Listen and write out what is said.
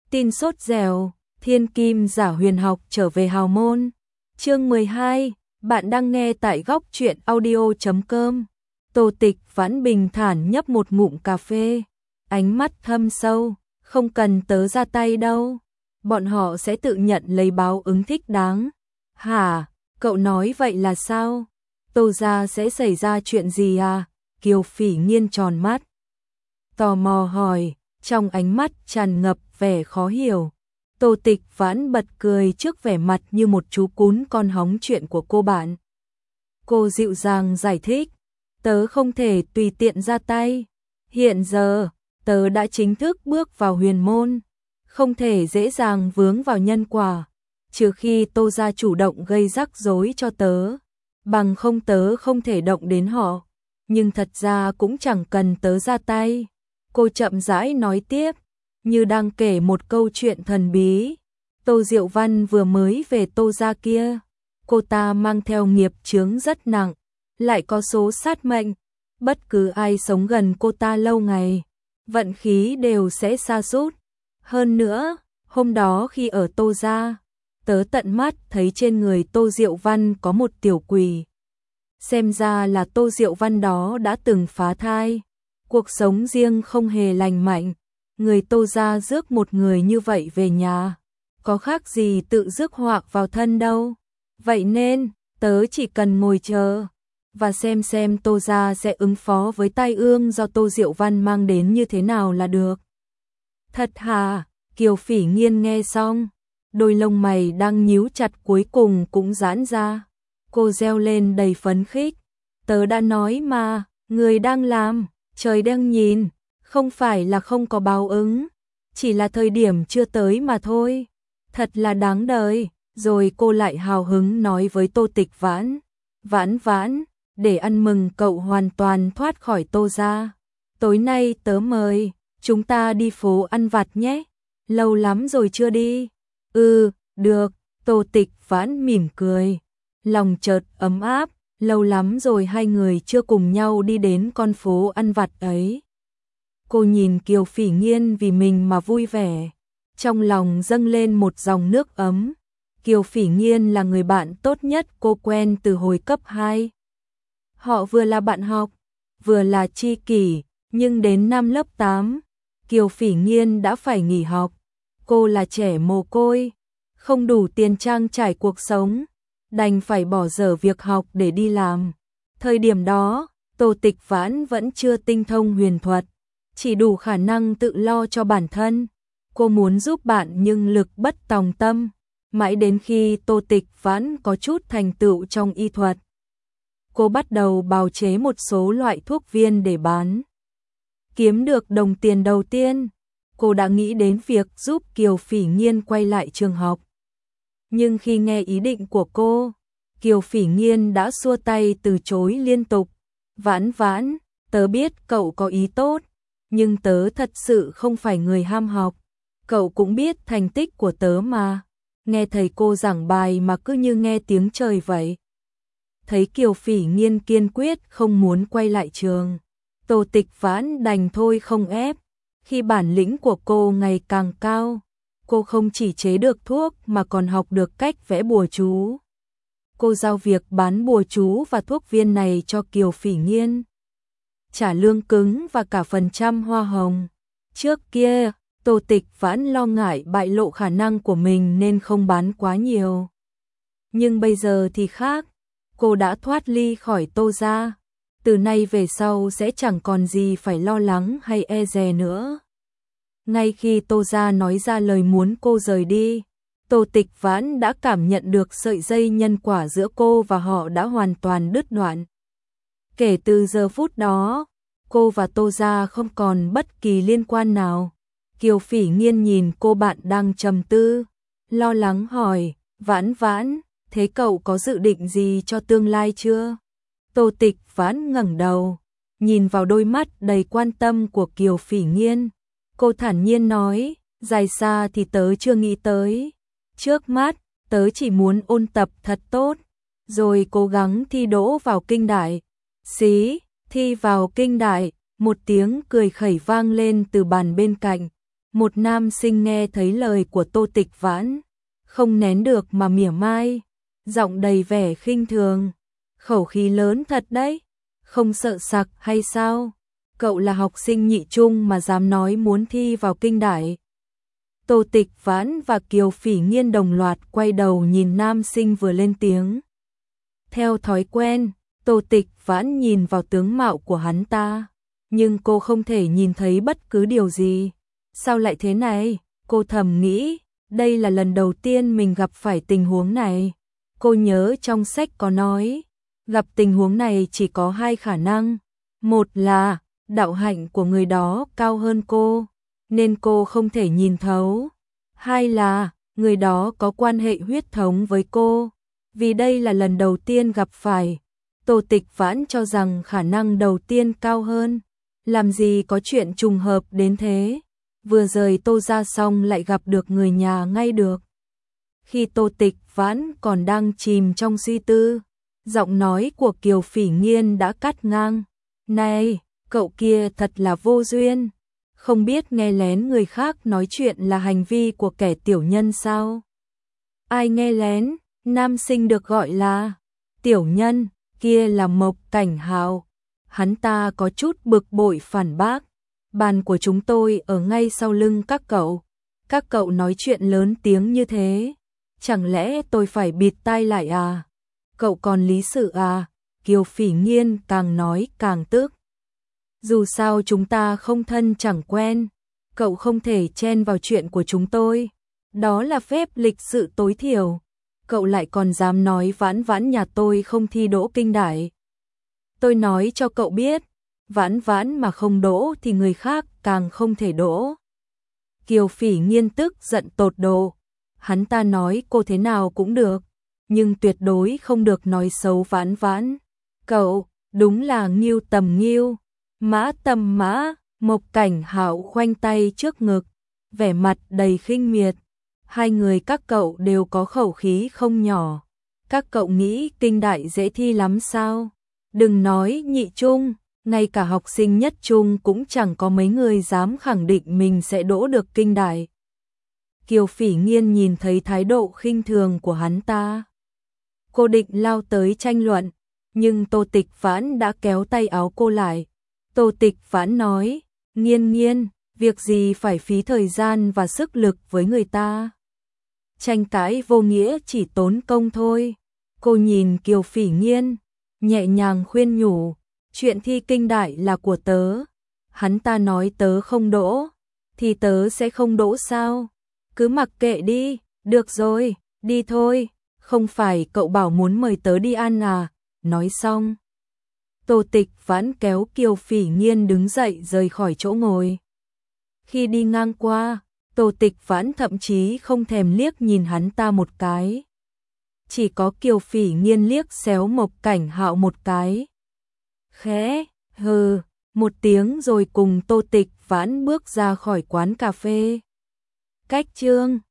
Tin sốt dẻo, thiên kim giả huyền học trở về hào môn. Chương 12, bạn đang nghe tại góc truyện audio.com. Tô Tịch Vãn bình thản nhấp một ngụm cà phê, ánh mắt thâm sâu, không cần tớ ra tay đâu. Bọn họ sẽ tự nhận lấy báo ứng thích đáng. Hả, cậu nói vậy là sao? Tô gia sẽ xảy ra chuyện gì à? Kiều Phỉ Nghiên tròn mắt, tò mò hỏi, trong ánh mắt tràn ngập vẻ khó hiểu. Tô Tịch Vãn bật cười trước vẻ mặt như một chú cún con hóng chuyện của cô bạn. Cô dịu dàng giải thích, tớ không thể tùy tiện ra tay. Hiện giờ, tớ đã chính thức bước vào huyền môn, không thể dễ dàng vướng vào nhân quả, trừ khi Tô gia chủ động gây rắc rối cho tớ, bằng không tớ không thể động đến họ. Nhưng thật ra cũng chẳng cần tớ ra tay. Cô chậm rãi nói tiếp, như đang kể một câu chuyện thần bí. Tô Diệu Văn vừa mới về Tô gia kia, cô ta mang theo nghiệp chướng rất nặng, lại có số sát mệnh, bất cứ ai sống gần cô ta lâu ngày, vận khí đều sẽ sa sút. Hơn nữa, hôm đó khi ở Tô gia, tớ tận mắt thấy trên người Tô Diệu Văn có một tiểu quỷ. Xem ra là Tô Diệu Văn đó đã từng phá thai, cuộc sống riêng không hề lành mạnh. Người Tô gia rước một người như vậy về nhà, có khác gì tự rước họa vào thân đâu. Vậy nên, tớ chỉ cần ngồi chờ và xem Tô gia sẽ ứng phó với tai ương do Tô Diệu Văn mang đến như thế nào là được. Thật hả? Kiều Phỉ Nghiên nghe xong, đôi lông mày đang nhíu chặt cuối cùng cũng giãn ra. Cô reo lên đầy phấn khích, tớ đã nói mà, người đang làm, trời đang nhìn, không phải là không có báo ứng, chỉ là thời điểm chưa tới mà thôi. Thật là đáng đời. Rồi cô lại hào hứng nói với Tô Tịch Vãn, Vãn, để ăn mừng cậu hoàn toàn thoát khỏi Tô gia, tối nay tớ mời, chúng ta đi phố ăn vặt nhé, lâu lắm rồi chưa đi. Được, Tô Tịch Vãn mỉm cười, lòng chợt ấm áp, lâu lắm rồi hai người chưa cùng nhau đi đến con phố ăn vặt ấy. Cô nhìn Kiều Phỉ Nghiên vì mình mà vui vẻ, trong lòng dâng lên một dòng nước ấm. Kiều Phỉ Nghiên là người bạn tốt nhất cô quen từ hồi cấp 2. Họ vừa là bạn học, vừa là tri kỷ, nhưng đến năm lớp 8, Kiều Phỉ Nghiên đã phải nghỉ học. Cô là trẻ mồ côi, không đủ tiền trang trải cuộc sống, đành phải bỏ dở việc học để đi làm. Thời điểm đó, Tô Tịch Vãn vẫn chưa tinh thông huyền thuật, chỉ đủ khả năng tự lo cho bản thân. Cô muốn giúp bạn nhưng lực bất tòng tâm. Mãi đến khi Tô Tịch Vãn có chút thành tựu trong y thuật, cô bắt đầu bào chế một số loại thuốc viên để bán. Kiếm được đồng tiền đầu tiên, cô đã nghĩ đến việc giúp Kiều Phỉ Nghiên quay lại trường học. Nhưng khi nghe ý định của cô, Kiều Phỉ Nghiên đã xua tay từ chối liên tục. Vãn, tớ biết cậu có ý tốt, nhưng tớ thật sự không phải người ham học. Cậu cũng biết thành tích của tớ mà. Nghe thầy cô giảng bài mà cứ như nghe tiếng trời vậy. Thấy Kiều Phỉ Nghiên kiên quyết không muốn quay lại trường, Tô Tịch Vãn đành thôi không ép. Khi bản lĩnh của cô ngày càng cao, cô không chỉ chế được thuốc mà còn học được cách vẽ bùa chú. Cô giao việc bán bùa chú và thuốc viên này cho Kiều Phỉ Nghiên, trả lương cứng và cả phần trăm hoa hồng. Trước kia, Tô Tịch Vãn lo ngại bại lộ khả năng của mình nên không bán quá nhiều. Nhưng bây giờ thì khác, cô đã thoát ly khỏi Tô gia, từ nay về sau sẽ chẳng còn gì phải lo lắng hay e dè nữa. Ngay khi Tô gia nói ra lời muốn cô rời đi, Tô Tịch Vãn đã cảm nhận được sợi dây nhân quả giữa cô và họ đã hoàn toàn đứt đoạn. Kể từ giờ phút đó, cô và Tô gia không còn bất kỳ liên quan nào. Kiều Phỉ Nghiên nhìn cô bạn đang trầm tư, lo lắng hỏi, Vãn, thế cậu có dự định gì cho tương lai chưa? Tô Tịch Vãn ngẩng đầu, nhìn vào đôi mắt đầy quan tâm của Kiều Phỉ Nghiên. Cô thản nhiên nói, dài xa thì tớ chưa nghĩ tới. Trước mắt, tớ chỉ muốn ôn tập thật tốt, rồi cố gắng thi đỗ vào kinh đại. Xí, thi vào kinh đại, một tiếng cười khẩy vang lên từ bàn bên cạnh. Một nam sinh nghe thấy lời của Tô Tịch Vãn, không nén được mà mỉa mai, giọng đầy vẻ khinh thường. Khẩu khí lớn thật đấy, không sợ sặc hay sao? Cậu là học sinh nhị trung mà dám nói muốn thi vào kinh đại. Tô Tịch Vãn và Kiều Phỉ Nghiên đồng loạt quay đầu nhìn nam sinh vừa lên tiếng. Theo thói quen, Tô Tịch Vãn nhìn vào tướng mạo của hắn ta, nhưng cô không thể nhìn thấy bất cứ điều gì. Sao lại thế này? Cô thầm nghĩ, đây là lần đầu tiên mình gặp phải tình huống này. Cô nhớ trong sách có nói, gặp tình huống này chỉ có hai khả năng. Một là, đạo hạnh của người đó cao hơn cô, nên cô không thể nhìn thấu. Hai là, người đó có quan hệ huyết thống với cô. Vì đây là lần đầu tiên gặp phải, Tô Tịch Vãn cho rằng khả năng đầu tiên cao hơn. Làm gì có chuyện trùng hợp đến thế. Vừa rời Tô ra xong lại gặp được người nhà ngay được. Khi Tô Tịch Vãn còn đang chìm trong suy tư, giọng nói của Kiều Phỉ Nghiên đã cắt ngang. Này, cậu kia thật là vô duyên. Không biết nghe lén người khác nói chuyện là hành vi của kẻ tiểu nhân sao? Ai nghe lén? Nam sinh được gọi là tiểu nhân, kia là Mộc Cảnh Hạo. Hắn ta có chút bực bội phản bác. Bàn của chúng tôi ở ngay sau lưng các cậu. Các cậu nói chuyện lớn tiếng như thế. Chẳng lẽ tôi phải bịt tai lại à? Cậu còn lý sự à? Kiều Phỉ Nghiên càng nói càng tức. Dù sao chúng ta không thân chẳng quen. Cậu không thể chen vào chuyện của chúng tôi. Đó là phép lịch sự tối thiểu. Cậu lại còn dám nói Vãn Vãn nhà tôi không thi đỗ kinh đại. Tôi nói cho cậu biết, Vãn Vãn mà không đỗ thì người khác càng không thể đỗ. Kiều Phỉ Nghiên tức giận tột độ. Hắn ta nói cô thế nào cũng được, nhưng tuyệt đối không được nói xấu Vãn Vãn. Cậu, đúng là nghiêu tầm nghiêu, mã tầm mã. Mộc Cảnh Hạo khoanh tay trước ngực, vẻ mặt đầy khinh miệt. Hai người các cậu đều có khẩu khí không nhỏ. Các cậu nghĩ kinh đại dễ thi lắm sao? Đừng nói nhị trung, ngay cả học sinh nhất trung cũng chẳng có mấy người dám khẳng định mình sẽ đỗ được kinh đại. Kiều Phỉ Nghiên nhìn thấy thái độ khinh thường của hắn ta. Cô định lao tới tranh luận, nhưng Tô Tịch Vãn đã kéo tay áo cô lại. Tô Tịch Vãn nói, Nghiên Nghiên, việc gì phải phí thời gian và sức lực với người ta. Tranh cãi vô nghĩa chỉ tốn công thôi. Cô nhìn Kiều Phỉ Nghiên, nhẹ nhàng khuyên nhủ, chuyện thi kinh đại là của tớ. Hắn ta nói tớ không đỗ, thì tớ sẽ không đỗ sao? Cứ mặc kệ đi, được rồi, đi thôi. Không phải cậu bảo muốn mời tớ đi ăn à? Nói xong, Tô Tịch Vãn kéo Kiều Phỉ Nghiên đứng dậy rời khỏi chỗ ngồi. Khi đi ngang qua, Tô Tịch Vãn thậm chí không thèm liếc nhìn hắn ta một cái. Chỉ có Kiều Phỉ Nghiên liếc xéo Mộc Cảnh Hạo một cái. Khẽ, hừ, một tiếng rồi cùng Tô Tịch Vãn bước ra khỏi quán cà phê. Cách chương